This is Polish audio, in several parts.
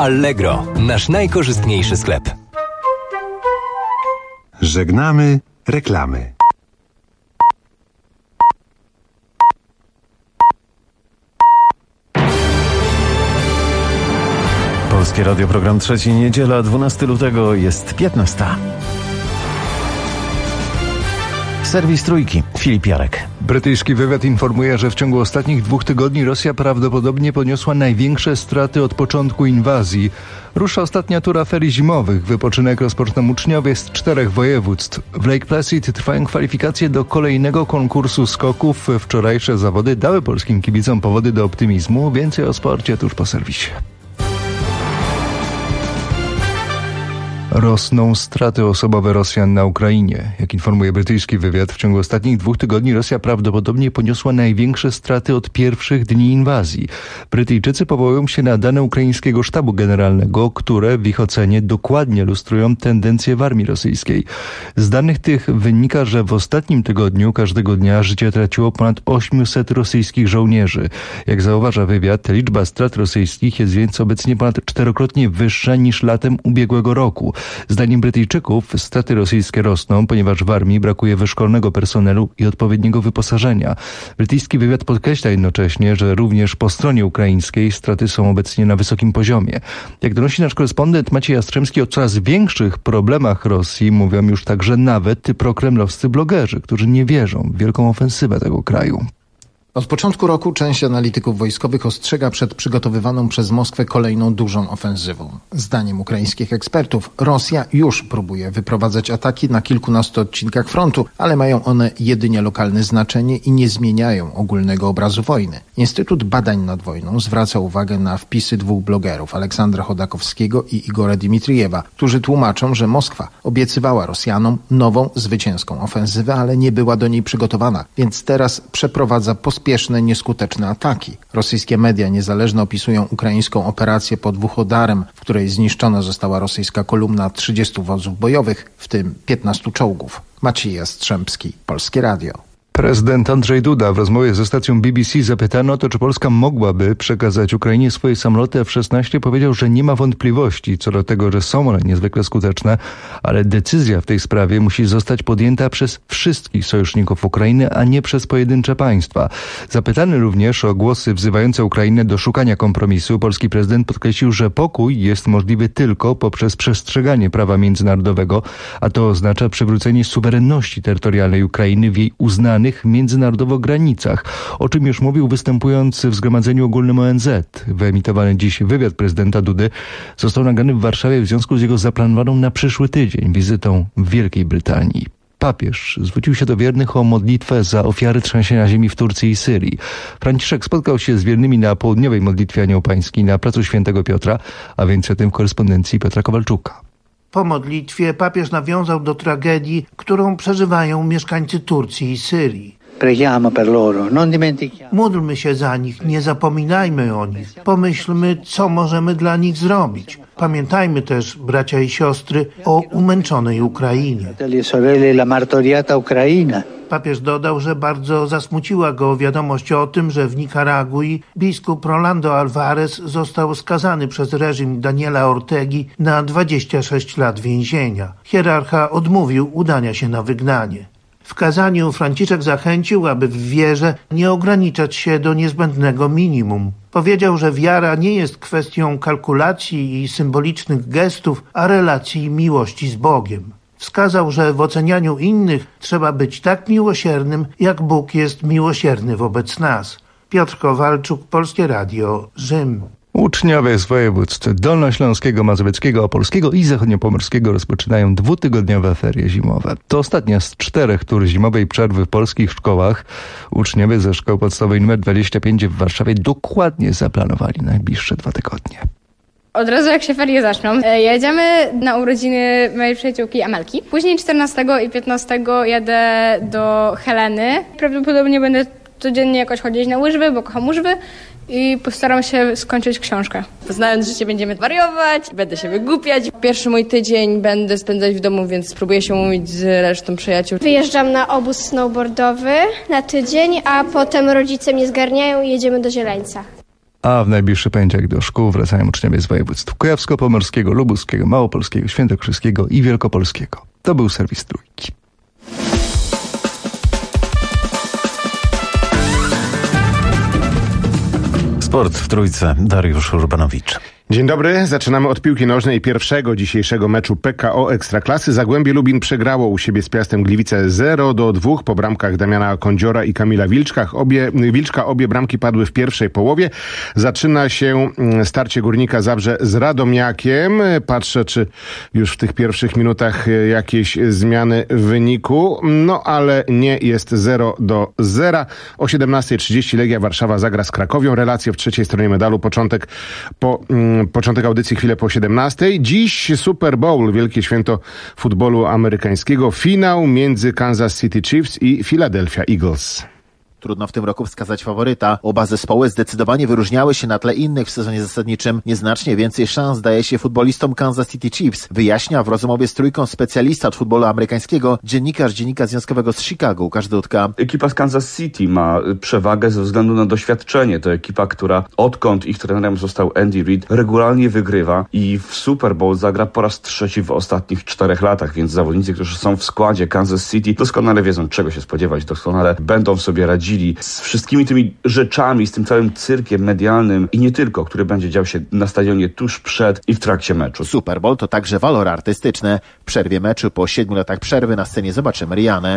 Allegro, nasz najkorzystniejszy sklep. Żegnamy reklamy. Polskie Radio, program trzeci, niedziela, 12 lutego, jest 15. Serwis Trójki, Filip Jarek. Brytyjski wywiad informuje, że w ciągu ostatnich 2 tygodni Rosja prawdopodobnie poniosła największe straty od początku inwazji. Rusza ostatnia tura ferii zimowych. Wypoczynek rozpoczną uczniowie z 4 województw. W Lake Placid trwają kwalifikacje do kolejnego konkursu skoków. Wczorajsze zawody dały polskim kibicom powody do optymizmu. Więcej o sporcie tuż po serwisie. Rosną straty osobowe Rosjan na Ukrainie. Jak informuje brytyjski wywiad, w ciągu ostatnich 2 tygodni Rosja prawdopodobnie poniosła największe straty od pierwszych dni inwazji. Brytyjczycy powołują się na dane ukraińskiego sztabu generalnego, które w ich ocenie dokładnie lustrują tendencje w armii rosyjskiej. Z danych tych wynika, że w ostatnim tygodniu każdego dnia życie traciło ponad 800 rosyjskich żołnierzy. Jak zauważa wywiad, liczba strat rosyjskich jest więc obecnie ponad 4-krotnie wyższa niż latem ubiegłego roku. Zdaniem Brytyjczyków straty rosyjskie rosną, ponieważ w armii brakuje wyszkolonego personelu i odpowiedniego wyposażenia. Brytyjski wywiad podkreśla jednocześnie, że również po stronie ukraińskiej straty są obecnie na wysokim poziomie. Jak donosi nasz korespondent Maciej Jastrzębski, o coraz większych problemach Rosji mówią już także nawet prokremlowscy blogerzy, którzy nie wierzą w wielką ofensywę tego kraju. Od początku roku część analityków wojskowych ostrzega przed przygotowywaną przez Moskwę kolejną dużą ofensywą. Zdaniem ukraińskich ekspertów Rosja już próbuje wyprowadzać ataki na kilkunastu odcinkach frontu, ale mają one jedynie lokalne znaczenie i nie zmieniają ogólnego obrazu wojny. Instytut Badań nad Wojną zwraca uwagę na wpisy 2 blogerów, Aleksandra Chodakowskiego i Igora Dimitrijewa, którzy tłumaczą, że Moskwa obiecywała Rosjanom nową, zwycięską ofensywę, ale nie była do niej przygotowana, więc teraz przeprowadza pospieszne, nieskuteczne ataki. Rosyjskie media niezależne opisują ukraińską operację pod Wuchodarem, w której zniszczona została rosyjska kolumna 30 wozów bojowych, w tym 15 czołgów. Maciej Jastrzębski, Polskie Radio. Prezydent Andrzej Duda w rozmowie ze stacją BBC zapytano o to, czy Polska mogłaby przekazać Ukrainie swoje samoloty F-16. Powiedział, że nie ma wątpliwości co do tego, że są one niezwykle skuteczne, ale decyzja w tej sprawie musi zostać podjęta przez wszystkich sojuszników Ukrainy, a nie przez pojedyncze państwa. Zapytany również o głosy wzywające Ukrainę do szukania kompromisu, polski prezydent podkreślił, że pokój jest możliwy tylko poprzez przestrzeganie prawa międzynarodowego, a to oznacza przywrócenie suwerenności terytorialnej Ukrainy w jej uznanych międzynarodowo granicach, o czym już mówił występując w Zgromadzeniu Ogólnym ONZ. Wyemitowany dziś wywiad prezydenta Dudy został nagrany w Warszawie w związku z jego zaplanowaną na przyszły tydzień wizytą w Wielkiej Brytanii. Papież zwrócił się do wiernych o modlitwę za ofiary trzęsienia ziemi w Turcji i Syrii. Franciszek spotkał się z wiernymi na południowej modlitwie Anioł Pański na placu Świętego Piotra, a więcej o tym w korespondencji Piotra Kowalczuka. Po modlitwie papież nawiązał do tragedii, którą przeżywają mieszkańcy Turcji i Syrii. Módlmy się za nich, nie zapominajmy o nich. Pomyślmy, co możemy dla nich zrobić. Pamiętajmy też, bracia i siostry, o umęczonej Ukrainie. Papież dodał, że bardzo zasmuciła go wiadomość o tym, że w Nikaragui biskup Rolando Alvarez został skazany przez reżim Daniela Ortegi na 26 lat więzienia. Hierarcha odmówił udania się na wygnanie. W kazaniu Franciszek zachęcił, aby w wierze nie ograniczać się do niezbędnego minimum. Powiedział, że wiara nie jest kwestią kalkulacji i symbolicznych gestów, a relacji miłości z Bogiem. Wskazał, że w ocenianiu innych trzeba być tak miłosiernym, jak Bóg jest miłosierny wobec nas. Piotr Kowalczuk, Polskie Radio, Rzym. Uczniowie z województw dolnośląskiego, mazowieckiego, opolskiego i zachodniopomorskiego rozpoczynają 2-tygodniowe ferie zimowe. To ostatnia z 4 tur zimowej przerwy w polskich szkołach. Uczniowie ze szkoły podstawowej nr 25 w Warszawie dokładnie zaplanowali najbliższe 2 tygodnie. Od razu jak się ferie zaczną, jedziemy na urodziny mojej przyjaciółki Amelki. Później 14 i 15 jadę do Heleny. Prawdopodobnie będę codziennie jakoś chodzić na łyżwy, bo kocham łyżwy i postaram się skończyć książkę. Znając życie, będziemy wariować, będę się wygłupiać. Pierwszy mój tydzień będę spędzać w domu, więc spróbuję się umówić z resztą przyjaciół. Wyjeżdżam na obóz snowboardowy na tydzień, a potem rodzice mnie zgarniają i jedziemy do Zieleńca. a w najbliższy poniedziałek do szkół wracają uczniowie z województw kujawsko-pomorskiego, lubuskiego, małopolskiego, świętokrzyskiego i wielkopolskiego. To był serwis Trójki. Sport w Trójce. Dariusz Urbanowicz. Dzień dobry, zaczynamy od piłki nożnej pierwszego dzisiejszego meczu PKO Ekstraklasy. Zagłębie Lubin przegrało u siebie z Piastem Gliwice 0-2 po bramkach Damiana Kądziora i Kamila Wilczka. Obie bramki padły w pierwszej połowie. Zaczyna się starcie Górnika Zabrze z Radomiakiem. Patrzę, czy już w tych pierwszych minutach jakieś zmiany w wyniku. No ale nie, jest 0-0. O 17:30 Legia Warszawa zagra z Krakowią. Relacje w trzeciej stronie medalu. Początek audycji chwilę po 17:00. Dziś Super Bowl, wielkie święto futbolu amerykańskiego. Finał między Kansas City Chiefs i Philadelphia Eagles. Trudno w tym roku wskazać faworyta. Oba zespoły zdecydowanie wyróżniały się na tle innych w sezonie zasadniczym. Nieznacznie więcej szans daje się futbolistom Kansas City Chiefs. Wyjaśnia w rozmowie z Trójką specjalista od futbolu amerykańskiego, dziennikarz Dziennika Związkowego z Chicago, Łukasz Dudka. Ekipa z Kansas City ma przewagę ze względu na doświadczenie. To ekipa, która odkąd ich trenerem został Andy Reid, regularnie wygrywa i w Super Bowl zagra po raz trzeci w ostatnich 4 latach, więc zawodnicy, którzy są w składzie Kansas City, doskonale wiedzą, czego się spodziewać, doskonale będą sobie radzili z wszystkimi tymi rzeczami, z tym całym cyrkiem medialnym i nie tylko, który będzie dział się na stadionie tuż przed i w trakcie meczu. Super Bowl to także walor artystyczny. W przerwie meczu po 7 latach przerwy na scenie zobaczymy Rihannę.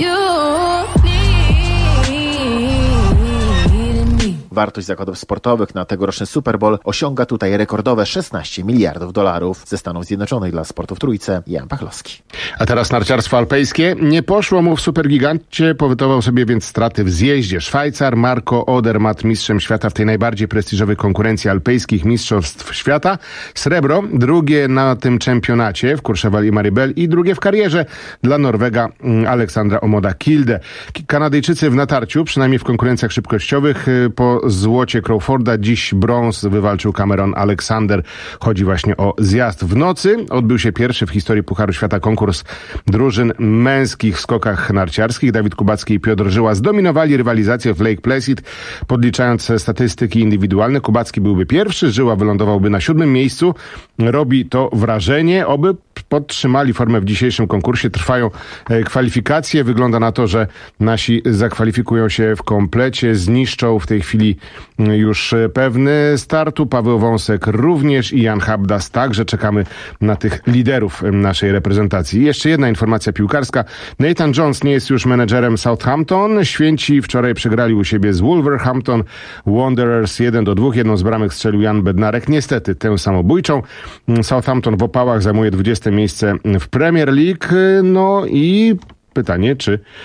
Wartość zakładów sportowych na tegoroczny Super Bowl osiąga tutaj rekordowe $16 miliardów. Ze Stanów Zjednoczonych dla sportu w Trójce, Jan Pachlowski. A teraz narciarstwo alpejskie. Nie poszło mu w supergigancie, powytował sobie więc straty w zjeździe. Szwajcar Marco Odermatt, mistrzem świata w tej najbardziej prestiżowej konkurencji alpejskich mistrzostw świata. Srebro, drugie na tym czempionacie w Courchevel i Maribel i drugie w karierze dla Norwega Aleksandra Omoda Kilde. Kanadyjczycy w natarciu, przynajmniej w konkurencjach szybkościowych, po złocie Crawforda dziś brąz wywalczył Cameron Alexander. Chodzi właśnie o zjazd w nocy. Odbył się pierwszy w historii Pucharu Świata konkurs drużyn męskich w skokach narciarskich. Dawid Kubacki i Piotr Żyła zdominowali rywalizację w Lake Placid, podliczając statystyki indywidualne. Kubacki byłby pierwszy, Żyła wylądowałby na 7. miejscu. Robi to wrażenie. Oby podtrzymali formę w dzisiejszym konkursie. Trwają kwalifikacje. Wygląda na to, że nasi zakwalifikują się w komplecie. Zniszczą w tej chwili już pewny startu. Paweł Wąsek również i Jan Habdas także. Czekamy na tych liderów naszej reprezentacji. Jeszcze jedna informacja piłkarska. Nathan Jones nie jest już menedżerem Southampton. Święci wczoraj przegrali u siebie z Wolverhampton Wanderers 1-2. Jedną z bramek strzelił Jan Bednarek. Niestety tę samobójczą. Southampton w opałach zajmuje 20. miejsce w Premier League. No i pytanie,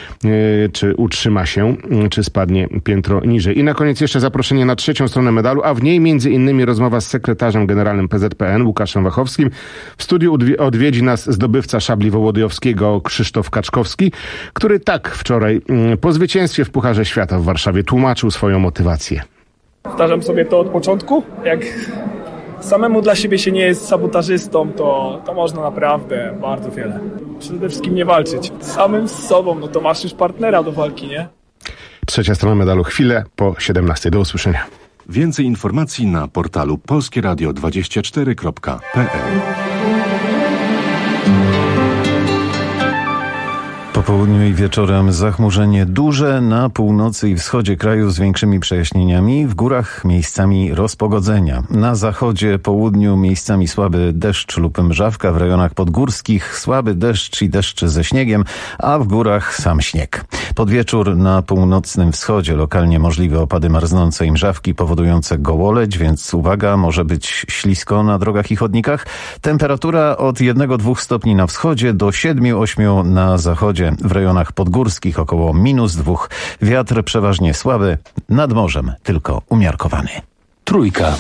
czy utrzyma się, czy spadnie piętro niżej. I na koniec jeszcze zaproszenie na trzecią stronę medalu, a w niej między innymi rozmowa z sekretarzem generalnym PZPN Łukaszem Wachowskim. W studiu odwiedzi nas zdobywca szabli Wołodyjowskiego Krzysztof Kaczkowski, który tak wczoraj po zwycięstwie w Pucharze Świata w Warszawie tłumaczył swoją motywację. Powtarzam sobie to od początku. Jak samemu dla siebie się nie jest sabotażystą, to można naprawdę bardzo wiele. Przede wszystkim nie walczyć. Samym z sobą, no to masz już partnera do walki, nie? Trzecia strona medalu chwilę po 17. Do usłyszenia. Więcej informacji na portalu polskieradio24.pl. Po południu i wieczorem zachmurzenie duże na północy i wschodzie kraju z większymi przejaśnieniami, w górach miejscami rozpogodzenia. Na zachodzie, południu miejscami słaby deszcz lub mrzawka, w rejonach podgórskich słaby deszcz i deszcz ze śniegiem, a w górach sam śnieg. Pod wieczór na północnym wschodzie lokalnie możliwe opady marznące i mrzawki powodujące gołoleć, więc uwaga, może być ślisko na drogach i chodnikach. Temperatura od 1-2 stopni na wschodzie do 7-8 na zachodzie. W rejonach podgórskich około -2. Wiatr przeważnie słaby, nad morzem tylko umiarkowany. Trójka.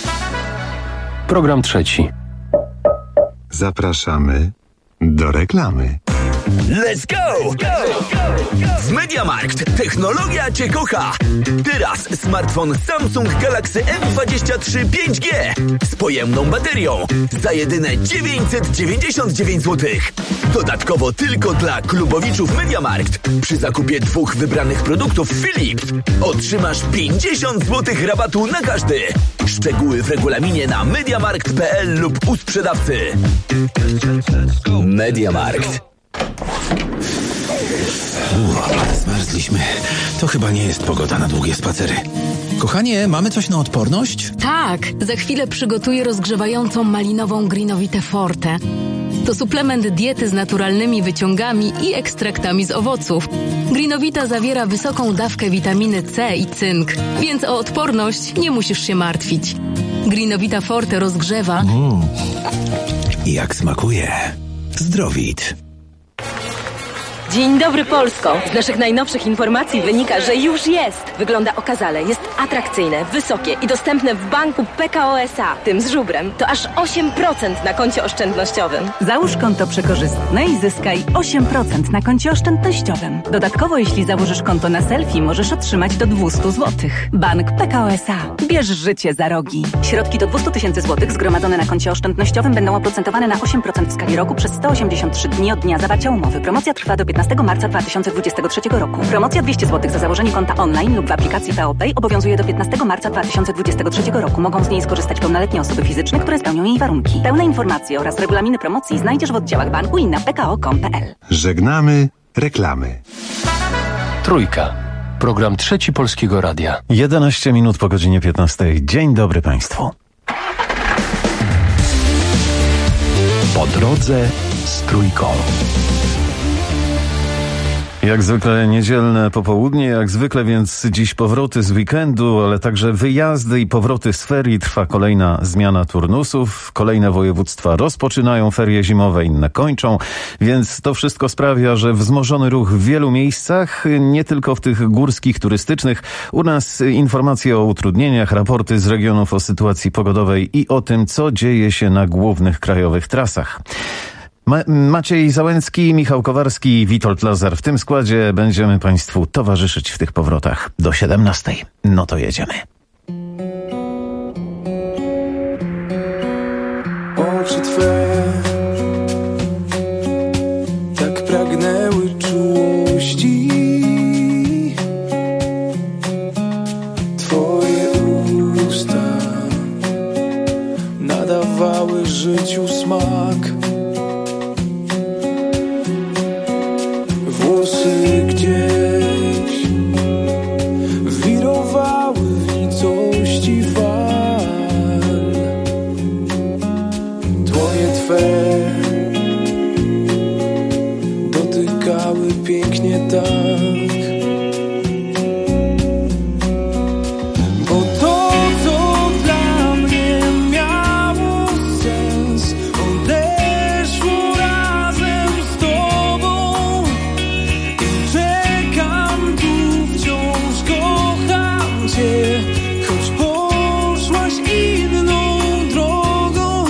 Program trzeci. Zapraszamy do reklamy. Let's go! W MediaMarkt technologia Cię kocha. Teraz smartfon Samsung Galaxy M23 5G z pojemną baterią za jedyne 999 zł. Dodatkowo tylko dla klubowiczów MediaMarkt przy zakupie 2 wybranych produktów Philips otrzymasz 50 zł rabatu na każdy. Szczegóły w regulaminie na mediamarkt.pl lub u sprzedawcy. MediaMarkt. Zmarzliśmy. To chyba nie jest pogoda na długie spacery. Kochanie, mamy coś na odporność? Tak, za chwilę przygotuję rozgrzewającą malinową Greenovitę Forte. To suplement diety z naturalnymi wyciągami i ekstraktami z owoców. Greenovita zawiera wysoką dawkę witaminy C i cynk, więc o odporność nie musisz się martwić. Greenovita Forte rozgrzewa. Jak smakuje. Zdrowit. Dzień dobry, Polsko! Z naszych najnowszych informacji wynika, że już jest. Wygląda okazale, jest atrakcyjne, wysokie i dostępne w banku PKO SA, tym z żubrem. To aż 8% na koncie oszczędnościowym. Załóż konto przekorzystne i zyskaj 8% na koncie oszczędnościowym. Dodatkowo, jeśli założysz konto na selfie, możesz otrzymać do 200 zł. Bank PKO SA. Bierz życie za rogi. Środki do 200 000 złotych zgromadzone na koncie oszczędnościowym będą oprocentowane na 8% w skali roku przez 183 dni od dnia zawarcia umowy. Promocja trwa do 15 marca 2023 roku. Promocja 200 zł za założenie konta online lub w aplikacji PeoPay obowiązuje do 15 marca 2023 roku. Mogą z niej skorzystać pełnoletnie osoby fizyczne, które spełnią jej warunki. Pełne informacje oraz regulaminy promocji znajdziesz w oddziałach banku i na pko.com.pl. Żegnamy reklamy. Trójka. Program Trzeci Polskiego Radia. 11 minut po godzinie 15. Dzień dobry Państwu. Po drodze z Trójką. Jak zwykle niedzielne popołudnie, jak zwykle więc dziś powroty z weekendu, ale także wyjazdy i powroty z ferii. Trwa kolejna zmiana turnusów, kolejne województwa rozpoczynają ferie zimowe, inne kończą, więc to wszystko sprawia, że wzmożony ruch w wielu miejscach, nie tylko w tych górskich, turystycznych. U nas informacje o utrudnieniach, raporty z regionów o sytuacji pogodowej i o tym, co dzieje się na głównych krajowych trasach. Maciej Załęcki, Michał Kowarski i Witold Lazar. W tym składzie będziemy Państwu towarzyszyć w tych powrotach do 17. No to jedziemy. Oczy Twe tak pragnęły czułości, Twoje usta nadawały życiu smak. Włosy gdzieś wirowały w nicości fal. Dłonie Twe dotykały pięknie tak. Bo to, co dla mnie miało sens, odeszło razem z Tobą. Choć poszłaś inną drogą,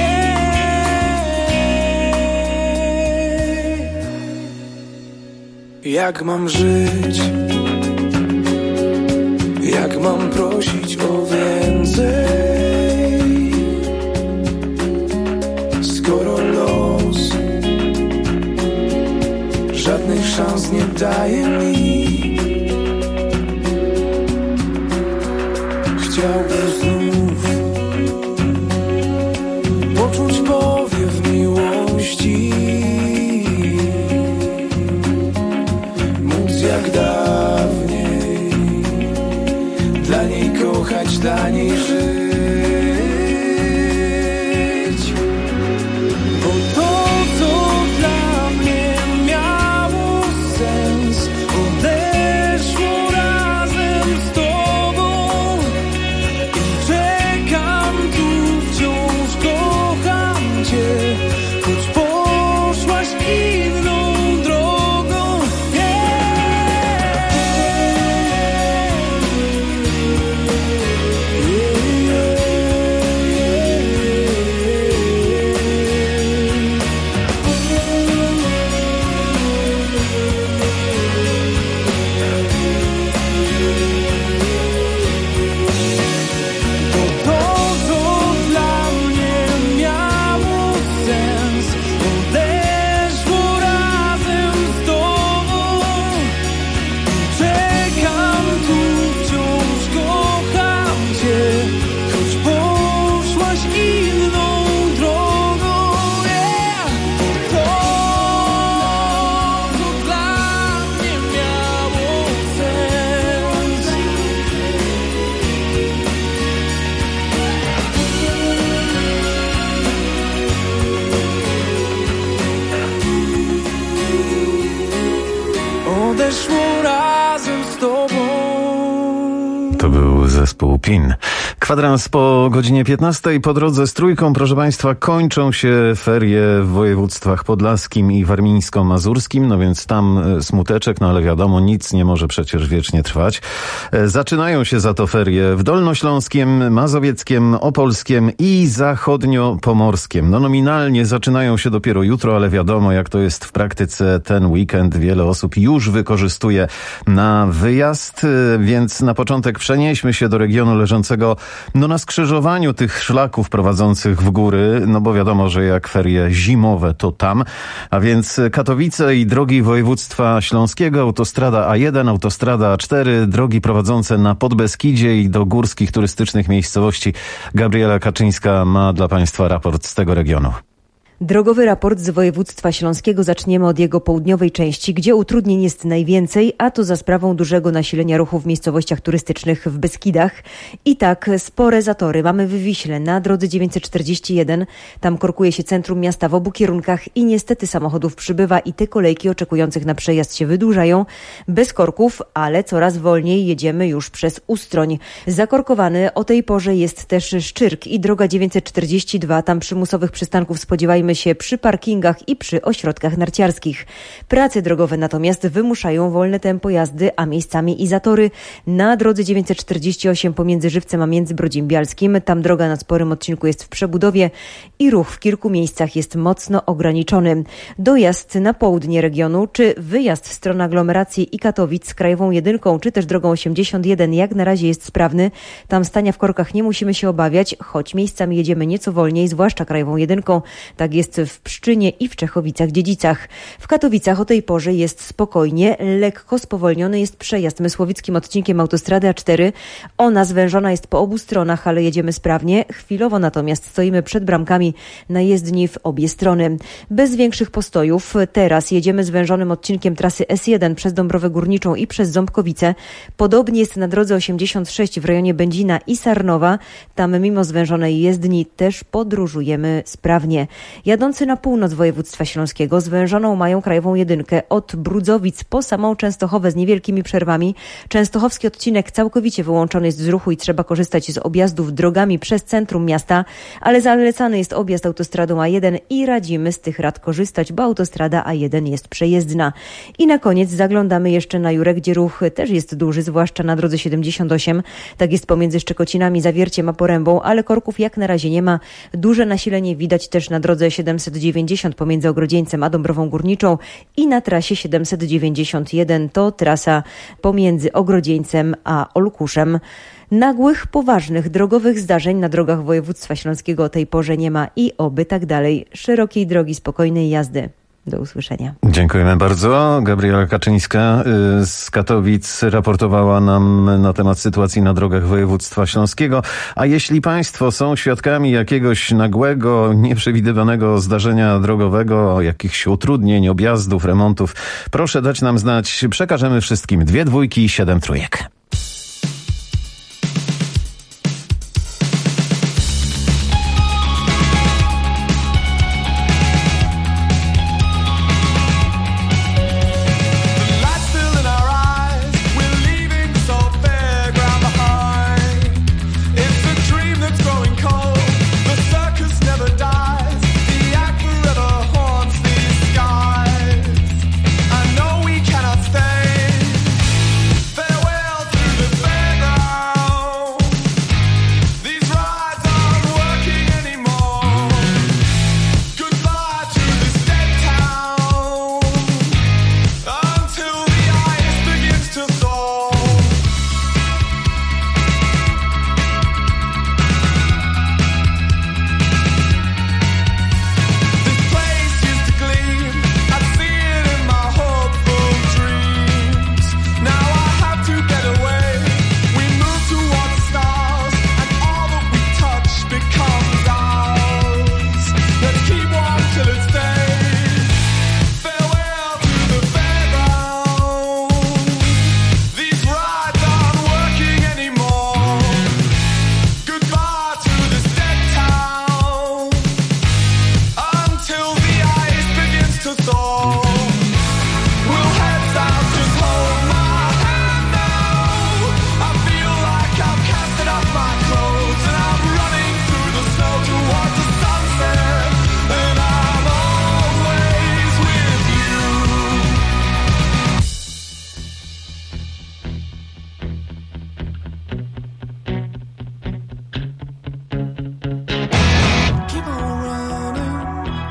jak mam żyć? Jak mam prosić o więcej? Skoro los żadnych szans nie daje mi. Chciałbym znów poczuć powiew miłości, móc jak dawniej dla niej kochać, dla niej żyć. Bo to, co dla mnie miało sens, odeszło zespół PIN. Kwadrans po godzinie 15. Po drodze z Trójką, proszę Państwa, kończą się ferie w województwach podlaskim i warmińsko-mazurskim, no więc tam smuteczek, no ale wiadomo, nic nie może przecież wiecznie trwać. Zaczynają się za to ferie w Dolnośląskiem, Mazowieckiem, Opolskiem i Zachodniopomorskiem. No nominalnie zaczynają się dopiero jutro, ale wiadomo, jak to jest w praktyce. Ten weekend wiele osób już wykorzystuje na wyjazd, więc na początek przenieśmy się do regionu leżącego na skrzyżowaniu tych szlaków prowadzących w góry, no bo wiadomo, że jak ferie zimowe to tam, a więc Katowice i drogi województwa śląskiego, autostrada A1, autostrada A4, drogi prowadzące na Podbeskidzie i do górskich turystycznych miejscowości. Gabriela Kaczyńska ma dla Państwa raport z tego regionu. Drogowy raport z województwa śląskiego. Zaczniemy od jego południowej części, gdzie utrudnień jest najwięcej, a to za sprawą dużego nasilenia ruchu w miejscowościach turystycznych w Beskidach. I tak, spore zatory mamy w Wiśle na drodze 941. Tam korkuje się centrum miasta w obu kierunkach i niestety samochodów przybywa i te kolejki oczekujących na przejazd się wydłużają. Bez korków, ale coraz wolniej jedziemy już przez Ustroń. Zakorkowany o tej porze jest też Szczyrk i droga 942. Tam przymusowych przystanków spodziewajmy się przy parkingach i przy ośrodkach narciarskich. Prace drogowe natomiast wymuszają wolne tempo jazdy, a miejscami i zatory. Na drodze 948 pomiędzy Żywcem a Międzybrodziem Bialskim. Tam droga na sporym odcinku jest w przebudowie i ruch w kilku miejscach jest mocno ograniczony. Dojazd na południe regionu, czy wyjazd w stronę aglomeracji i Katowic Krajową 1, czy też drogą 81 jak na razie jest sprawny. Tam stania w korkach nie musimy się obawiać, choć miejscami jedziemy nieco wolniej, zwłaszcza Krajową 1. Tak jest w Pszczynie i w Czechowicach-Dziedzicach. W Katowicach o tej porze jest spokojnie, lekko spowolniony jest przejazd mysłowickim odcinkiem autostrady A4. Ona zwężona jest po obu stronach, ale jedziemy sprawnie. Chwilowo natomiast stoimy przed bramkami na jezdni w obie strony. Bez większych postojów. Teraz jedziemy zwężonym odcinkiem trasy S1 przez Dąbrowę Górniczą i przez Ząbkowice. Podobnie jest na drodze 86 w rejonie Będzina i Sarnowa. Tam mimo zwężonej jezdni też podróżujemy sprawnie. Jadący na północ województwa śląskiego zwężoną mają Krajową 1 od Brudzowic po samą Częstochowę z niewielkimi przerwami. Częstochowski odcinek całkowicie wyłączony jest z ruchu i trzeba korzystać z objazdów drogami przez centrum miasta, ale zalecany jest objazd autostradą A1 i radzimy z tych rad korzystać, bo autostrada A1 jest przejezdna. I na koniec zaglądamy jeszcze na Jurek, gdzie ruch też jest duży, zwłaszcza na drodze 78. Tak jest pomiędzy Szczekocinami, Zawierciem a Porębą, ale korków jak na razie nie ma. Duże nasilenie widać też na drodze 790 pomiędzy Ogrodzieńcem a Dąbrową Górniczą i na trasie 791 to trasa pomiędzy Ogrodzieńcem a Olkuszem. Nagłych, poważnych drogowych zdarzeń na drogach województwa śląskiego o tej porze nie ma i oby tak dalej. Szerokiej drogi, spokojnej jazdy. Do usłyszenia. Dziękujemy bardzo. Gabriela Kaczyńska z Katowic raportowała nam na temat sytuacji na drogach województwa śląskiego. A jeśli Państwo są świadkami jakiegoś nagłego, nieprzewidywanego zdarzenia drogowego, jakichś utrudnień, objazdów, remontów, proszę dać nam znać. Przekażemy wszystkim 2 dwójki, 7 trójek. Farewell to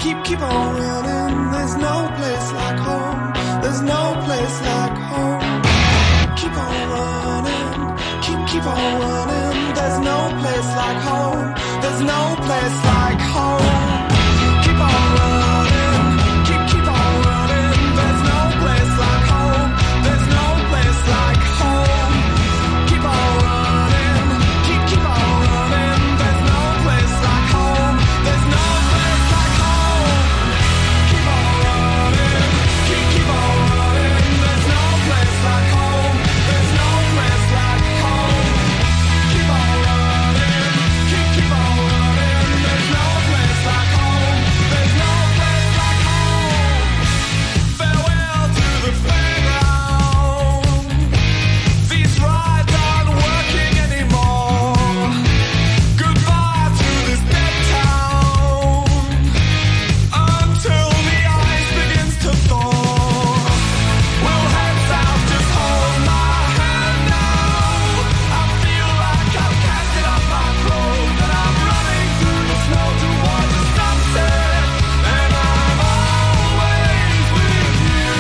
Keep on running, there's no place like home. There's no place like home. Keep on running, keep on running. There's no place like home. There's no place like home. Keep on running, keep on running. There's no place like home. There's no place like home. Keep on running, keep on running. There's no place like home. There's no place like home. Keep on running, keep on running. There's no place like home. There's no place like home. Keep on running, keep on running. There's no place like home. There's no place like home. Farewell to the playground. These rides aren't working anymore. Goodbye to this dead town. Until the ice begins to thaw. We'll head south, just hold my hand now. I feel like I've casted off my clothes and I'm running through the snow towards the sunset. And I'm always with you.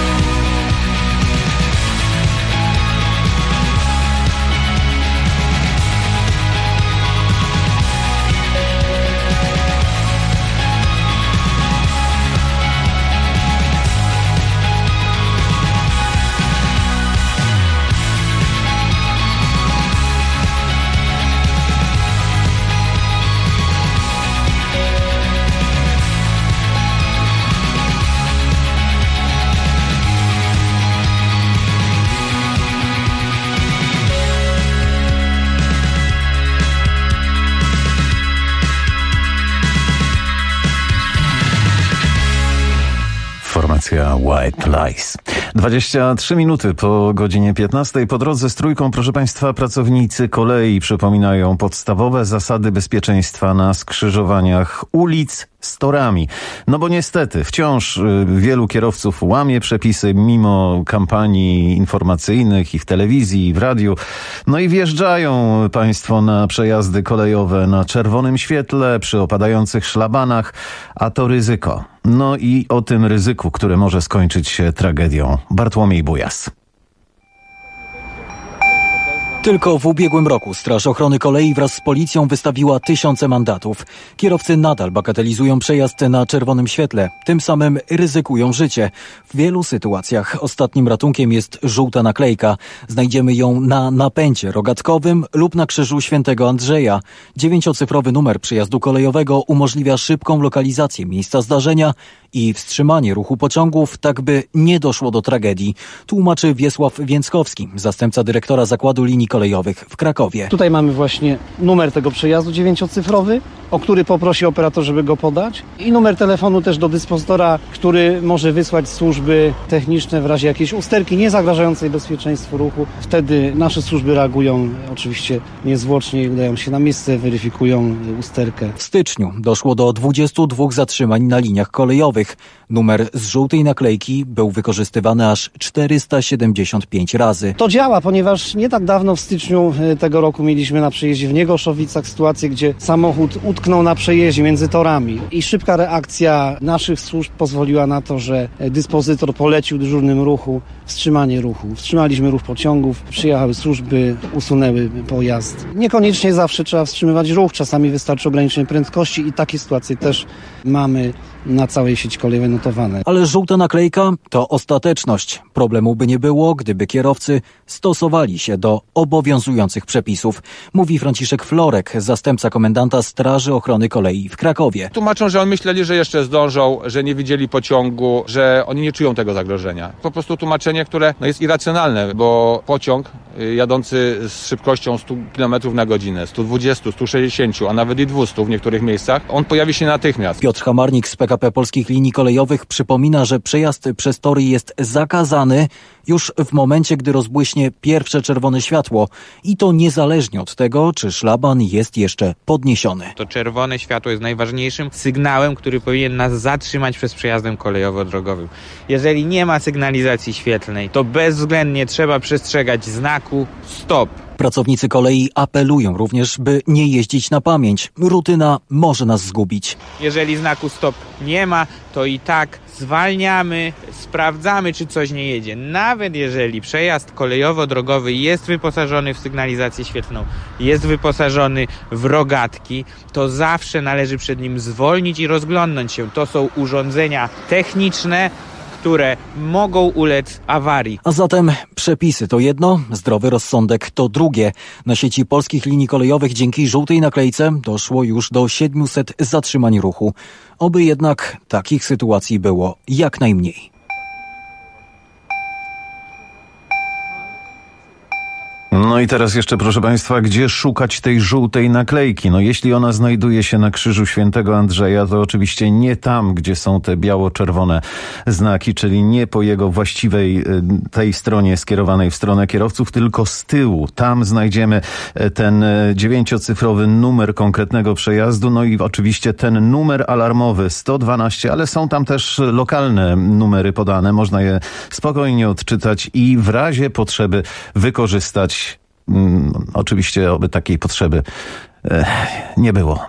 Formacja White Lies. 23 minuty po godzinie 15. Po drodze z Trójką, proszę Państwa, pracownicy kolei przypominają podstawowe zasady bezpieczeństwa na skrzyżowaniach ulic z torami. No bo niestety wciąż wielu kierowców łamie przepisy mimo kampanii informacyjnych i w telewizji, i w radiu. No i wjeżdżają Państwo na przejazdy kolejowe na czerwonym świetle, przy opadających szlabanach, a to ryzyko. No i o tym ryzyku, które może skończyć się tragedią. Bartłomiej Bujas. Tylko w ubiegłym roku Straż Ochrony Kolei wraz z policją wystawiła tysiące mandatów. Kierowcy nadal bagatelizują przejazd na czerwonym świetle. Tym samym ryzykują życie. W wielu sytuacjach ostatnim ratunkiem jest żółta naklejka. Znajdziemy ją na napędzie rogatkowym lub na krzyżu Świętego Andrzeja. 9-cyfrowy numer przejazdu kolejowego umożliwia szybką lokalizację miejsca zdarzenia i wstrzymanie ruchu pociągów, tak by nie doszło do tragedii. Tłumaczy Wiesław Więckowski, zastępca dyrektora Zakładu Linii Kolejowych w Krakowie. Tutaj mamy właśnie numer tego przejazdu 9-cyfrowy, o który poprosi operator, żeby go podać, i numer telefonu też do dyspozytora, który może wysłać służby techniczne w razie jakiejś usterki niezagrażającej bezpieczeństwu ruchu. Wtedy nasze służby reagują oczywiście niezwłocznie i udają się na miejsce, weryfikują usterkę. W styczniu doszło do 22 zatrzymań na liniach kolejowych. Numer z żółtej naklejki był wykorzystywany aż 475 razy. To działa, ponieważ nie tak dawno w styczniu tego roku mieliśmy na przejeździe w Niegoszowicach sytuację, gdzie samochód utknął na przejeździe między torami i szybka reakcja naszych służb pozwoliła na to, że dyspozytor polecił dyżurnym ruchu wstrzymanie ruchu. Wstrzymaliśmy ruch pociągów, przyjechały służby, usunęły pojazd. Niekoniecznie zawsze trzeba wstrzymywać ruch, czasami wystarczy ograniczenie prędkości i takie sytuacje też mamy na całej sieci kolejowej notowane. Ale żółta naklejka to ostateczność. Problemu by nie było, gdyby kierowcy stosowali się do obowiązujących przepisów, mówi Franciszek Florek, zastępca komendanta Straży Ochrony Kolei w Krakowie. Tłumaczą, że oni myśleli, że jeszcze zdążą, że nie widzieli pociągu, że oni nie czują tego zagrożenia. Po prostu tłumaczenie, które jest irracjonalne, bo pociąg jadący z szybkością 100 km na godzinę, 120, 160, a nawet i 200 w niektórych miejscach, on pojawi się natychmiast. Piotr Hamarnik z PKP Polskich Linii Kolejowych przypomina, że przejazd przez tory jest zakazany już w momencie, gdy rozbłyśnie pierwsze czerwone światło i to niezależnie od tego, czy szlaban jest jeszcze podniesiony. To czerwone światło jest najważniejszym sygnałem, który powinien nas zatrzymać przed przejazdem kolejowo-drogowym. Jeżeli nie ma sygnalizacji świetlnej, to bezwzględnie trzeba przestrzegać znaku znaku stop. Pracownicy kolei apelują również, by nie jeździć na pamięć. Rutyna może nas zgubić. Jeżeli znaku stop nie ma, to i tak zwalniamy, sprawdzamy, czy coś nie jedzie. Nawet jeżeli przejazd kolejowo-drogowy jest wyposażony w sygnalizację świetlną, jest wyposażony w rogatki, to zawsze należy przed nim zwolnić i rozglądnąć się. To są urządzenia techniczne, które mogą ulec awarii. A zatem przepisy to jedno, zdrowy rozsądek to drugie. Na sieci polskich linii kolejowych dzięki żółtej naklejce doszło już do 700 zatrzymań ruchu. Oby jednak takich sytuacji było jak najmniej. No i teraz jeszcze, proszę Państwa, gdzie szukać tej żółtej naklejki? No jeśli ona znajduje się na krzyżu Świętego Andrzeja, to oczywiście nie tam, gdzie są te biało-czerwone znaki, czyli nie po jego właściwej tej stronie skierowanej w stronę kierowców, tylko z tyłu. Tam znajdziemy ten 9-cyfrowy numer konkretnego przejazdu, no i oczywiście ten numer alarmowy 112, ale są tam też lokalne numery podane. Można je spokojnie odczytać i w razie potrzeby wykorzystać. Oczywiście, oby takiej potrzeby nie było.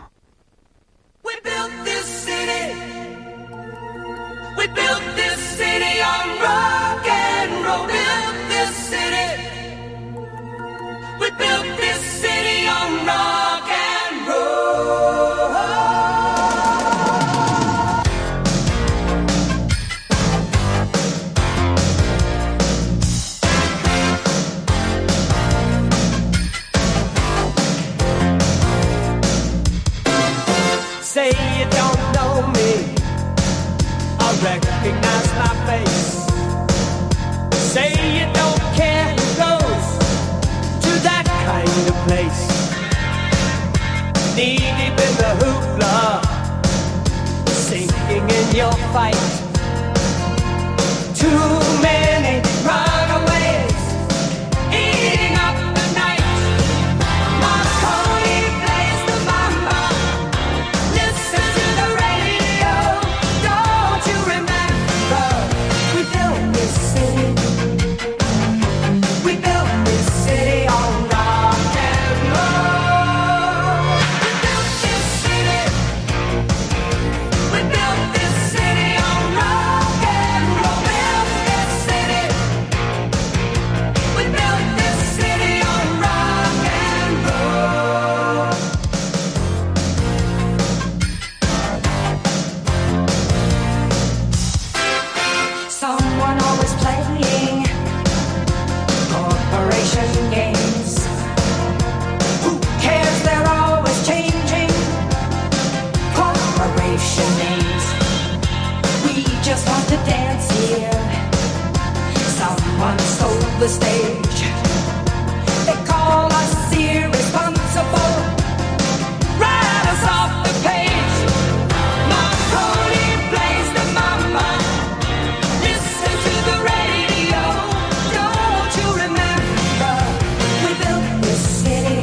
Say you don't know me, I recognize my face. Say you don't care who goes to that kind of place. Knee deep in the hoopla, sinking in your fight. Too many runaways, eating up the night. Marconi plays the mama. Listen to the radio. Don't you remember? We built this city. We built this city on rock and roll. We built this city. We built this city on rock and roll. Built this city. We built this city on rock and roll. Someone always playing corporation games. Who cares? They're always changing corporation names. We just want to dance here. Someone stole the stage. They call us irresponsible. Write us off the page. Marconi plays the mama. Listen to the radio. Don't you remember? We built this city.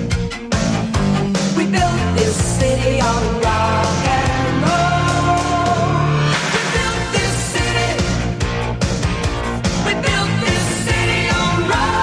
We built this city on rock and roll. We built this city. We built this city on rock.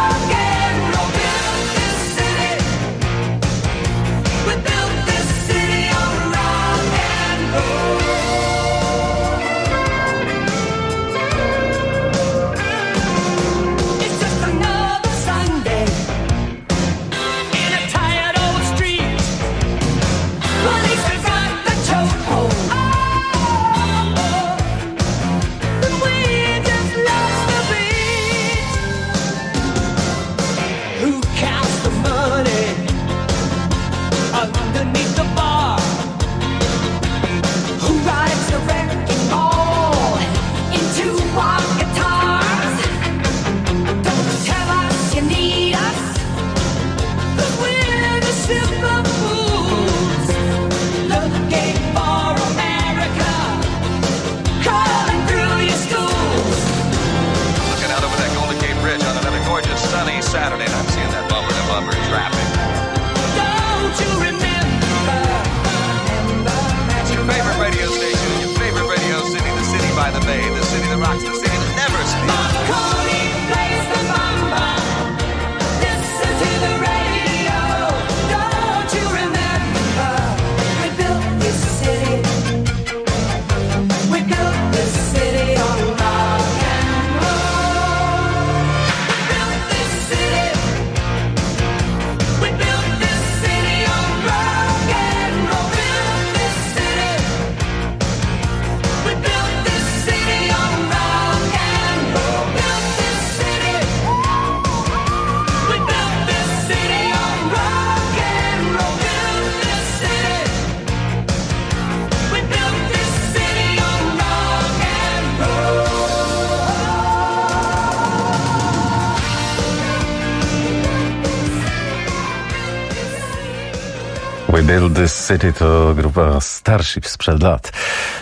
Build This City to grupa Starship sprzed lat.